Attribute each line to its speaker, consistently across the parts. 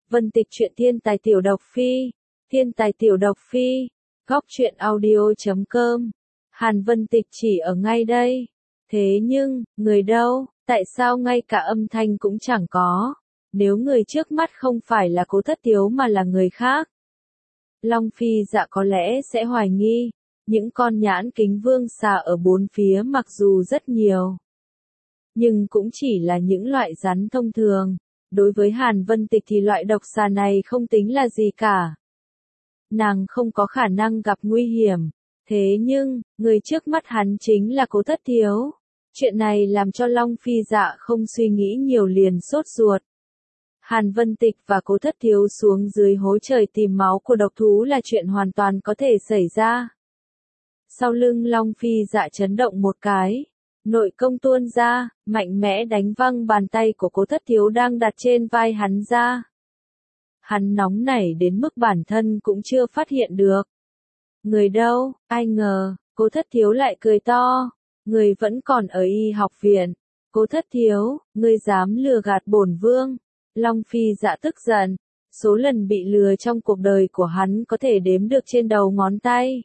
Speaker 1: Vân Tịch truyện thiên tài tiểu độc phi, thiên tài tiểu độc phi, góc truyện audio.com. Hàn Vân Tịch chỉ ở ngay đây. Thế nhưng, người đâu, tại sao ngay cả âm thanh cũng chẳng có? Nếu người trước mắt không phải là Cố Thất Tiếu mà là người khác. Long Phi Dạ có lẽ sẽ hoài nghi, những con nhãn kính vương xà ở bốn phía mặc dù rất nhiều, nhưng cũng chỉ là những loại rắn thông thường. Đối với Hàn Vân Tịch thì loại độc xà này không tính là gì cả. Nàng không có khả năng gặp nguy hiểm. Thế nhưng, người trước mắt hắn chính là Cố Thất Tiếu. Chuyện này làm cho Long Phi Dạ không suy nghĩ nhiều liền sốt ruột. Hàn Vân Tịch và Cố Thất Tiếu xuống dưới hố trời tìm máu của độc thú là chuyện hoàn toàn có thể xảy ra. Sau lưng Long Phi Dạ chấn động một cái. Nội công tuôn ra, mạnh mẽ đánh văng bàn tay của Cố Thất Tiếu đang đặt trên vai hắn ra. Hắn nóng nảy đến mức bản thân cũng chưa phát hiện được. Người đâu, ai ngờ, Cố Thất Tiếu lại cười to. Người vẫn còn ở y học viện. Cố Thất Tiếu, ngươi dám lừa gạt bổn vương. Long Phi Dạ tức giận. Số lần bị lừa trong cuộc đời của hắn có thể đếm được trên đầu ngón tay.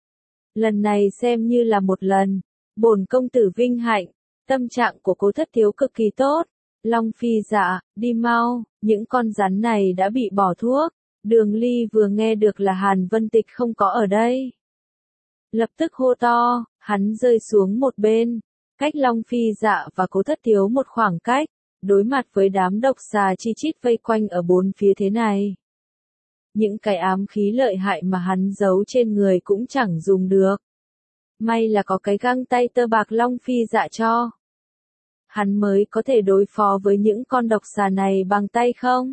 Speaker 1: Lần này xem như là một lần. Bổn công tử vinh hạnh. Tâm trạng của Cố Thất Tiếu cực kỳ tốt. Long Phi Dạ, đi mau, những con rắn này đã bị bỏ thuốc. Đường Ly vừa nghe được là Hàn Vân Tịch không có ở đây. Lập tức hô to, hắn rơi xuống một bên, cách Long Phi Dạ và Cố Thất Tiếu một khoảng cách, đối mặt với đám độc xà chi chít vây quanh ở bốn phía thế này. Những cái ám khí lợi hại mà hắn giấu trên người cũng chẳng dùng được. May là có cái găng tay tơ bạc Long Phi Dạ cho. Hắn mới có thể đối phó với những con độc xà này bằng tay không?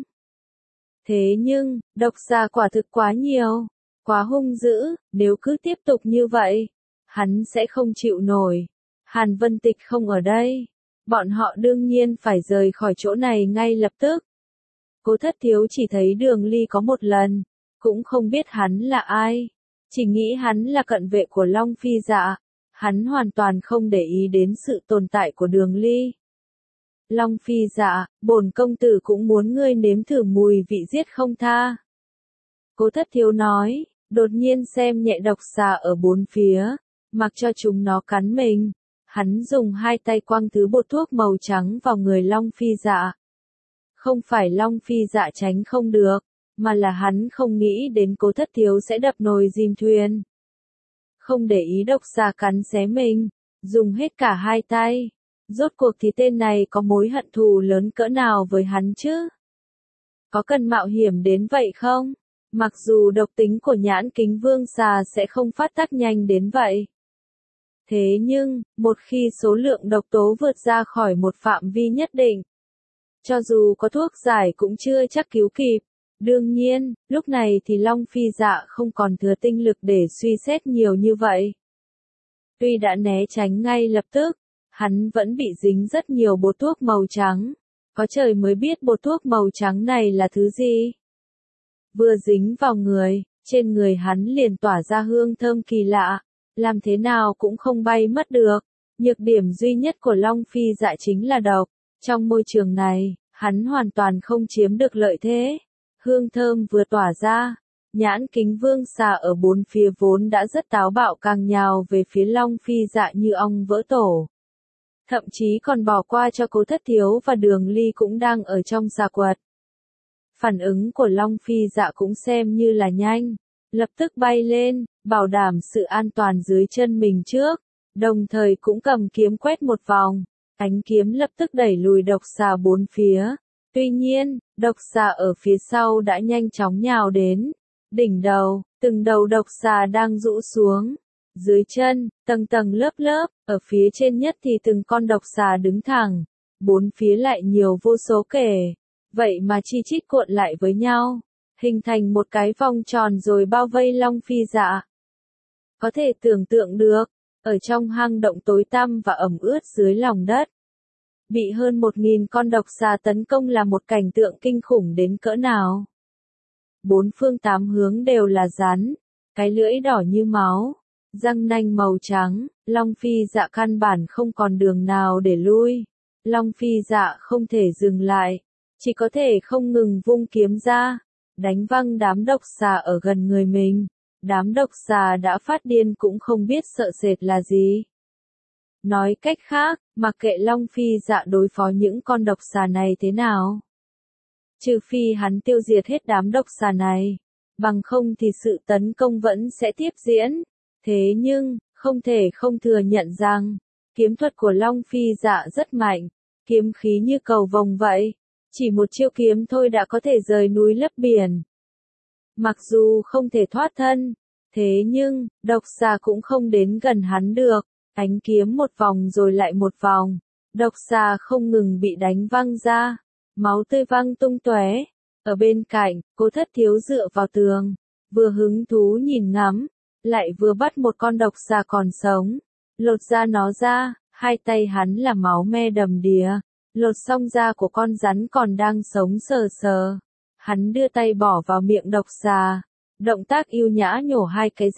Speaker 1: Thế nhưng, độc xà quả thực quá nhiều, quá hung dữ, nếu cứ tiếp tục như vậy, hắn sẽ không chịu nổi. Hàn Vân Tịch không ở đây, bọn họ đương nhiên phải rời khỏi chỗ này ngay lập tức. Cố Thất Tiếu chỉ thấy Đường Ly có một lần, cũng không biết hắn là ai, chỉ nghĩ hắn là cận vệ của Long Phi Dạ, hắn hoàn toàn không để ý đến sự tồn tại của Đường Ly. Long Phi Dạ, bổn công tử cũng muốn ngươi nếm thử mùi vị giết không tha. Cố Thất Tiếu nói, đột nhiên xem nhẹ độc xà ở bốn phía, mặc cho chúng nó cắn mình. Hắn dùng hai tay quăng thứ bột thuốc màu trắng vào người Long Phi Dạ. Không phải Long Phi Dạ tránh không được, mà là hắn không nghĩ đến Cố Thất Tiếu sẽ đập nồi dìm thuyền. Không để ý độc xà cắn xé mình, dùng hết cả hai tay. Rốt cuộc thì tên này có mối hận thù lớn cỡ nào với hắn chứ? Có cần mạo hiểm đến vậy không? Mặc dù độc tính của nhãn kính vương xà sẽ không phát tác nhanh đến vậy. Thế nhưng, một khi số lượng độc tố vượt ra khỏi một phạm vi nhất định, cho dù có thuốc giải cũng chưa chắc cứu kịp. Đương nhiên, lúc này thì Long Phi Dạ không còn thừa tinh lực để suy xét nhiều như vậy. Tuy đã né tránh ngay lập tức, hắn vẫn bị dính rất nhiều bột thuốc màu trắng. Có trời mới biết bột thuốc màu trắng này là thứ gì. Vừa dính vào người, trên người hắn liền tỏa ra hương thơm kỳ lạ, làm thế nào cũng không bay mất được. Nhược điểm duy nhất của Long Phi Dạ chính là độc. Trong môi trường này, hắn hoàn toàn không chiếm được lợi thế. Hương thơm vừa tỏa ra, nhãn kính vương xà ở bốn phía vốn đã rất táo bạo càng nhào về phía Long Phi Dạ như ong vỡ tổ. Thậm chí còn bỏ qua cho Cố Thất Tiếu và Đường Ly cũng đang ở trong xà quật. Phản ứng của Long Phi Dạ cũng xem như là nhanh, lập tức bay lên, bảo đảm sự an toàn dưới chân mình trước, đồng thời cũng cầm kiếm quét một vòng, ánh kiếm lập tức đẩy lùi độc xà bốn phía. Tuy nhiên, độc xà ở phía sau đã nhanh chóng nhào đến, đỉnh đầu, từng đầu độc xà đang rũ xuống. Dưới chân, tầng tầng lớp lớp, ở phía trên nhất thì từng con độc xà đứng thẳng, bốn phía lại nhiều vô số kể, vậy mà chi chít cuộn lại với nhau, hình thành một cái vòng tròn rồi bao vây Long Phi Dạ. Có thể tưởng tượng được, ở trong hang động tối tăm và ẩm ướt dưới lòng đất, bị hơn 1000 con độc xà tấn công là một cảnh tượng kinh khủng đến cỡ nào. Bốn phương tám hướng đều là rắn, cái lưỡi đỏ như máu, răng nanh màu trắng, Long Phi Dạ căn bản không còn đường nào để lui. Long Phi Dạ không thể dừng lại, chỉ có thể không ngừng vung kiếm ra, đánh văng đám độc xà ở gần người mình. Đám độc xà đã phát điên cũng không biết sợ sệt là gì. Nói cách khác, mặc kệ Long Phi Dạ đối phó những con độc xà này thế nào. Trừ phi hắn tiêu diệt hết đám độc xà này, bằng không thì sự tấn công vẫn sẽ tiếp diễn. Thế nhưng, không thể không thừa nhận rằng, kiếm thuật của Long Phi Dạ rất mạnh, kiếm khí như cầu vồng vậy. Chỉ một chiêu kiếm thôi đã có thể rời núi lấp biển. Mặc dù không thể thoát thân, thế nhưng, độc xà cũng không đến gần hắn được. Ánh kiếm một vòng rồi lại một vòng, độc xà không ngừng bị đánh văng ra, máu tươi văng tung tóe. Ở bên cạnh, Cố Thất Thiếu dựa vào tường, vừa hứng thú nhìn ngắm, lại vừa bắt một con độc xà còn sống, lột da nó ra, hai tay hắn là máu me đầm đìa, lột xong da của con rắn còn đang sống sờ sờ. Hắn đưa tay bỏ vào miệng độc xà, động tác yêu nhã nhổ hai cái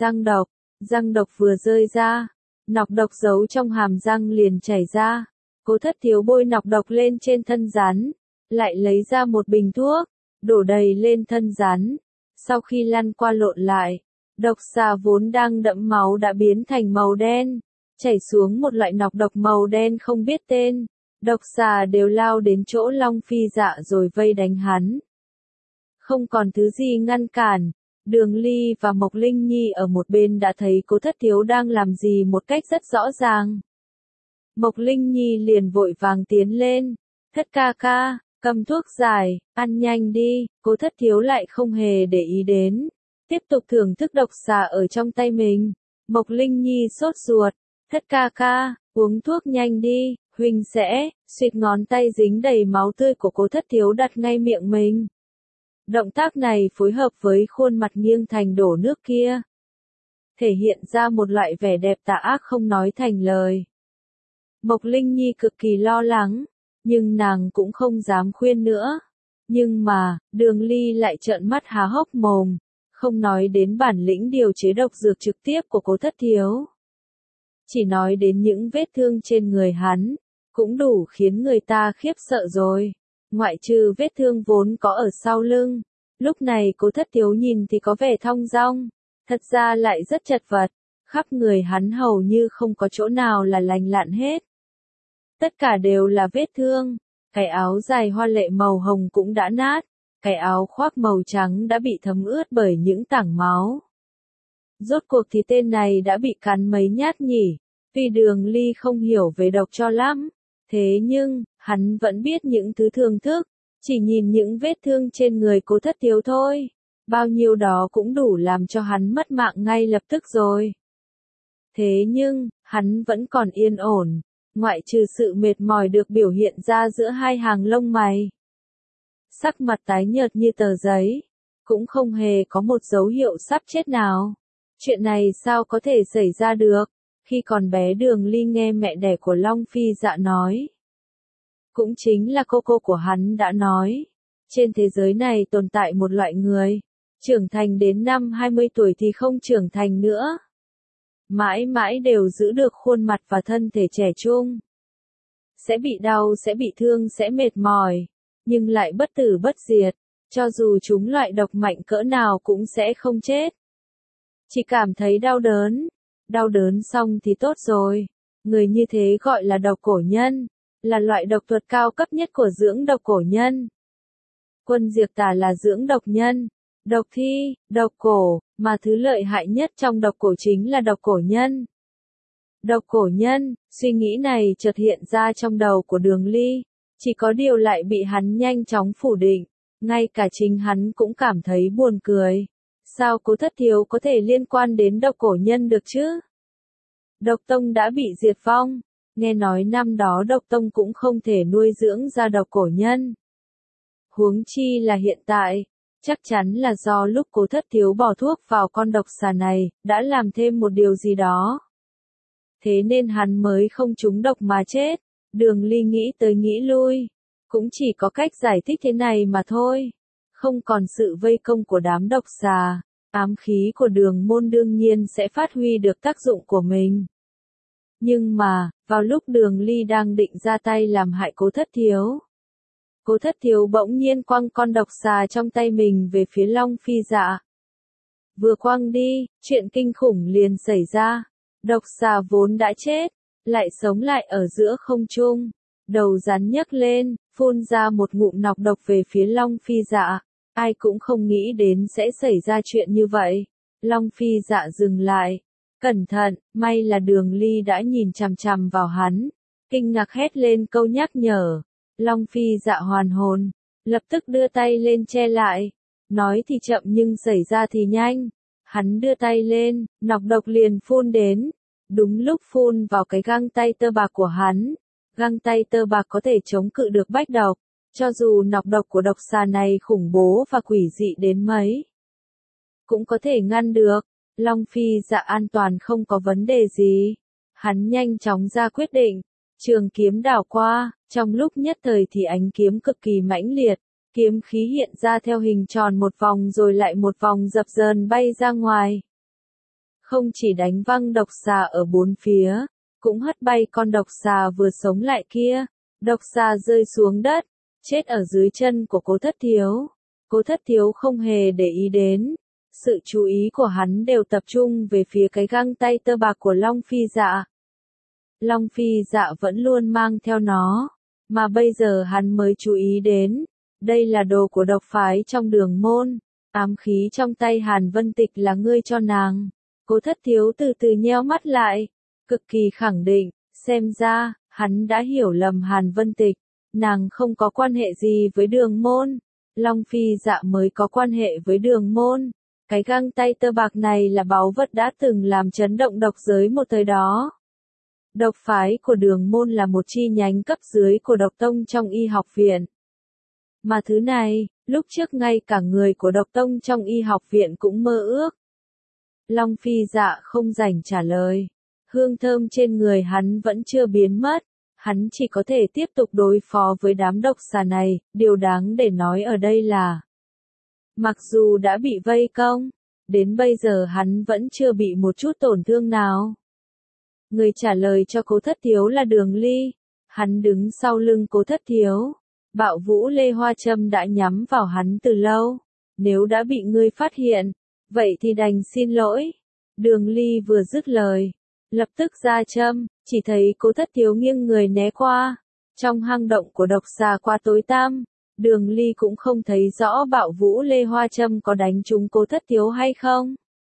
Speaker 1: răng độc vừa rơi ra. Nọc độc giấu trong hàm răng liền chảy ra. Cố Thất Thiếu bôi nọc độc lên trên thân rắn, lại lấy ra một bình thuốc, đổ đầy lên thân rắn. Sau khi lăn qua lộn lại, độc xà vốn đang đẫm máu đã biến thành màu đen, chảy xuống một loại nọc độc màu đen không biết tên. Độc xà đều lao đến chỗ Long Phi Dạ rồi vây đánh hắn. Không còn thứ gì ngăn cản. Đường Ly và Mộc Linh Nhi ở một bên đã thấy Cố Thất Thiếu đang làm gì một cách rất rõ ràng. Mộc Linh Nhi liền vội vàng tiến lên. Thất ca ca, cầm thuốc giải, ăn nhanh đi. Cố Thất Thiếu lại không hề để ý đến, tiếp tục thưởng thức độc xà ở trong tay mình. Mộc Linh Nhi sốt ruột. Thất ca ca, uống thuốc nhanh đi, huynh sẽ, suýt ngón tay dính đầy máu tươi của Cố Thất Thiếu đặt ngay miệng mình. Động tác này phối hợp với khuôn mặt nghiêng thành đổ nước kia, thể hiện ra một loại vẻ đẹp tà ác không nói thành lời. Mộc Linh Nhi cực kỳ lo lắng, nhưng nàng cũng không dám khuyên nữa. Nhưng mà, Đường Ly lại trợn mắt há hốc mồm, không nói đến bản lĩnh điều chế độc dược trực tiếp của Cố Thất Thiếu. Chỉ nói đến những vết thương trên người hắn, cũng đủ khiến người ta khiếp sợ rồi. Ngoại trừ vết thương vốn có ở sau lưng, lúc này Cố Thất Thiếu nhìn thì có vẻ thong dong, thật ra lại rất chật vật, khắp người hắn hầu như không có chỗ nào là lành lặn hết. Tất cả đều là vết thương, cái áo dài hoa lệ màu hồng cũng đã nát, cái áo khoác màu trắng đã bị thấm ướt bởi những tảng máu. Rốt cuộc thì tên này đã bị cắn mấy nhát nhỉ? Tuy Đường Ly không hiểu về độc cho lắm, thế nhưng, hắn vẫn biết những thứ thưởng thức, chỉ nhìn những vết thương trên người Cố Thất Thiếu thôi. Bao nhiêu đó cũng đủ làm cho hắn mất mạng ngay lập tức rồi. Thế nhưng, hắn vẫn còn yên ổn, ngoại trừ sự mệt mỏi được biểu hiện ra giữa hai hàng lông mày. Sắc mặt tái nhợt như tờ giấy, cũng không hề có một dấu hiệu sắp chết nào. Chuyện này sao có thể xảy ra được? Khi còn bé Đường Ly nghe mẹ đẻ của Long Phi Dạ nói. Cũng chính là cô của hắn đã nói. Trên thế giới này tồn tại một loại người, trưởng thành đến năm 20 tuổi thì không trưởng thành nữa. Mãi mãi đều giữ được khuôn mặt và thân thể trẻ trung. Sẽ bị đau, sẽ bị thương, sẽ mệt mỏi, nhưng lại bất tử bất diệt. Cho dù chúng loại độc mạnh cỡ nào cũng sẽ không chết. Chỉ cảm thấy đau đớn xong thì tốt rồi. Người như thế gọi là độc cổ nhân, là loại độc thuật cao cấp nhất của dưỡng độc cổ nhân. Quân Diệt Tà là dưỡng độc nhân, độc thi, độc cổ, mà thứ lợi hại nhất trong độc cổ chính là độc cổ nhân. Độc cổ nhân, suy nghĩ này chợt hiện ra trong đầu của Đường Ly, chỉ có điều lại bị hắn nhanh chóng phủ định, ngay cả chính hắn cũng cảm thấy buồn cười. Sao Cố Thất Thiếu có thể liên quan đến độc cổ nhân được chứ? Độc tông đã bị diệt vong, nghe nói năm đó độc tông cũng không thể nuôi dưỡng ra độc cổ nhân. Huống chi là hiện tại, chắc chắn là do lúc Cố Thất Thiếu bỏ thuốc vào con độc xà này, đã làm thêm một điều gì đó. Thế nên hắn mới không trúng độc mà chết. Đường Ly nghĩ tới nghĩ lui, cũng chỉ có cách giải thích thế này mà thôi. Không còn sự vây công của đám độc xà, ám khí của Đường Môn đương nhiên sẽ phát huy được tác dụng của mình. Nhưng mà, vào lúc Đường Ly đang định ra tay làm hại Cố Thất Thiếu, Cố Thất Thiếu bỗng nhiên quăng con độc xà trong tay mình về phía Long Phi Dạ. Vừa quăng đi, chuyện kinh khủng liền xảy ra. Độc xà vốn đã chết, lại sống lại ở giữa không trung. Đầu rắn nhấc lên, phun ra một ngụm nọc độc về phía Long Phi Dạ. Ai cũng không nghĩ đến sẽ xảy ra chuyện như vậy. Long Phi Dạ dừng lại. Cẩn thận, may là Đường Ly đã nhìn chằm chằm vào hắn. Kinh ngạc hét lên câu nhắc nhở. Long Phi Dạ hoàn hồn, lập tức đưa tay lên che lại. Nói thì chậm nhưng xảy ra thì nhanh. Hắn đưa tay lên, nọc độc liền phun đến. Đúng lúc phun vào cái găng tay tơ bạc của hắn. Găng tay tơ bạc có thể chống cự được bách độc. Cho dù nọc độc của độc xà này khủng bố và quỷ dị đến mấy, cũng có thể ngăn được. Long Phi Dạ an toàn không có vấn đề gì. Hắn nhanh chóng ra quyết định. Trường kiếm đảo qua, trong lúc nhất thời thì ánh kiếm cực kỳ mãnh liệt. Kiếm khí hiện ra theo hình tròn một vòng rồi lại một vòng dập dờn bay ra ngoài. Không chỉ đánh văng độc xà ở bốn phía, cũng hất bay con độc xà vừa sống lại kia. Độc xà rơi xuống đất, chết ở dưới chân của Cố Thất Thiếu. Cố Thất Thiếu không hề để ý đến. Sự chú ý của hắn đều tập trung về phía cái găng tay tơ bạc của Long Phi Dạ. Long Phi Dạ vẫn luôn mang theo nó, mà bây giờ hắn mới chú ý đến. Đây là đồ của độc phái trong Đường môn. Ám khí trong tay Hàn Vân Tịch là ngươi cho nàng. Cố Thất Thiếu từ từ nheo mắt lại, cực kỳ khẳng định, xem ra, hắn đã hiểu lầm Hàn Vân Tịch. Nàng không có quan hệ gì với Đường môn. Long Phi Dạ mới có quan hệ với Đường môn. Cái găng tay tơ bạc này là báu vật đã từng làm chấn động độc giới một thời đó. Độc phái của Đường môn là một chi nhánh cấp dưới của độc tông trong y học viện. Mà thứ này, lúc trước ngay cả người của độc tông trong y học viện cũng mơ ước. Long Phi Dạ không rảnh trả lời. Hương thơm trên người hắn vẫn chưa biến mất. Hắn chỉ có thể tiếp tục đối phó với đám độc xà này. Điều đáng để nói ở đây là, mặc dù đã bị vây công, đến bây giờ hắn vẫn chưa bị một chút tổn thương nào. Người trả lời cho Cố Thất Thiếu là Đường Ly. Hắn đứng sau lưng Cố Thất Thiếu. Bạo vũ Lê Hoa Châm đã nhắm vào hắn từ lâu. Nếu đã bị ngươi phát hiện, vậy thì đành xin lỗi. Đường Ly vừa dứt lời, lập tức ra châm, chỉ thấy Cố Thất Thiếu nghiêng người né qua. Trong hang động của độc xà quá tối tăm, Đường Ly cũng không thấy rõ bạo vũ Lê Hoa Châm có đánh trúng Cố Thất Thiếu hay không.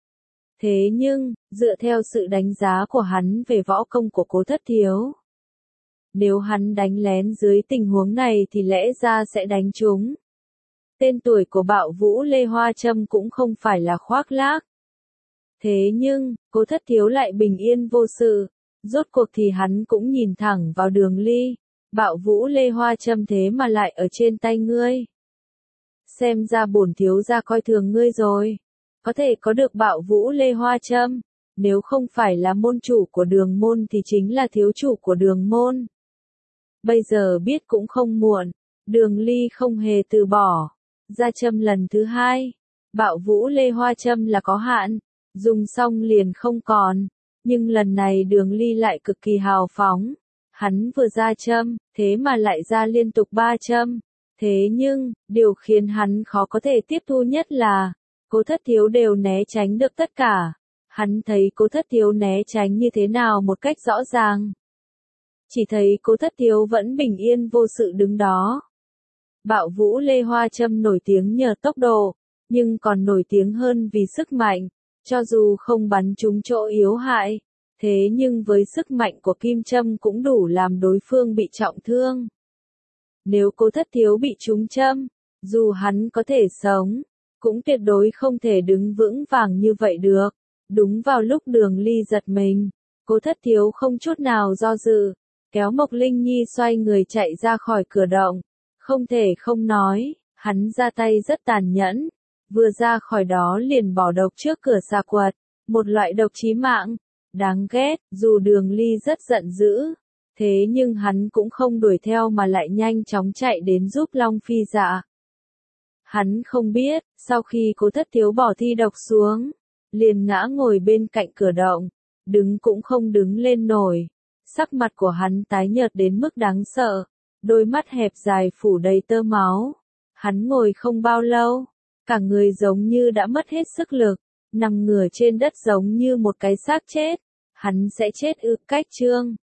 Speaker 1: Thế nhưng, dựa theo sự đánh giá của hắn về võ công của Cố Thất Thiếu, nếu hắn đánh lén dưới tình huống này thì lẽ ra sẽ đánh trúng. Tên tuổi của bạo vũ Lê Hoa Châm cũng không phải là khoác lác. Thế nhưng, Cố Thất Thiếu lại bình yên vô sự. Rốt cuộc thì hắn cũng nhìn thẳng vào Đường Ly. Bạo vũ Lê Hoa Châm thế mà lại ở trên tay ngươi. Xem ra bổn thiếu gia coi thường ngươi rồi. Có thể có được bạo vũ Lê Hoa Châm, nếu không phải là môn chủ của Đường môn thì chính là thiếu chủ của Đường môn. Bây giờ biết cũng không muộn. Đường Ly không hề từ bỏ. Ra châm lần thứ hai. Bạo vũ Lê Hoa Châm là có hạn, dùng xong liền không còn. Nhưng lần này Đường Ly lại cực kỳ hào phóng. Hắn vừa ra châm, thế mà lại ra liên tục 3 châm. Thế nhưng, điều khiến hắn khó có thể tiếp thu nhất là, Cố Thất Thiếu đều né tránh được tất cả. Hắn thấy Cố Thất Thiếu né tránh như thế nào một cách rõ ràng. Chỉ thấy Cố Thất Thiếu vẫn bình yên vô sự đứng đó. Bạo vũ Lê Hoa Châm nổi tiếng nhờ tốc độ, nhưng còn nổi tiếng hơn vì sức mạnh. Cho dù không bắn trúng chỗ yếu hại, thế nhưng với sức mạnh của kim châm cũng đủ làm đối phương bị trọng thương. Nếu Cố Thất Thiếu bị trúng châm, dù hắn có thể sống, cũng tuyệt đối không thể đứng vững vàng như vậy được. Đúng vào lúc Đường Ly giật mình, Cố Thất Thiếu không chút nào do dự, kéo Mộc Linh Nhi xoay người chạy ra khỏi cửa động. Không thể không nói, hắn ra tay rất tàn nhẫn. Vừa ra khỏi đó liền bỏ độc trước cửa xà quật, một loại độc chí mạng. Đáng ghét, dù Đường Ly rất giận dữ, thế nhưng hắn cũng không đuổi theo mà lại nhanh chóng chạy đến giúp Long Phi Dạ. Hắn không biết, sau khi Cố Thất Thiếu bỏ thi độc xuống, liền ngã ngồi bên cạnh cửa động, đứng cũng không đứng lên nổi. Sắc mặt của hắn tái nhợt đến mức đáng sợ, đôi mắt hẹp dài phủ đầy tơ máu. Hắn ngồi không bao lâu, cả người giống như đã mất hết sức lực, nằm ngửa trên đất giống như một cái xác chết. Hắn sẽ chết ư? Cách Trương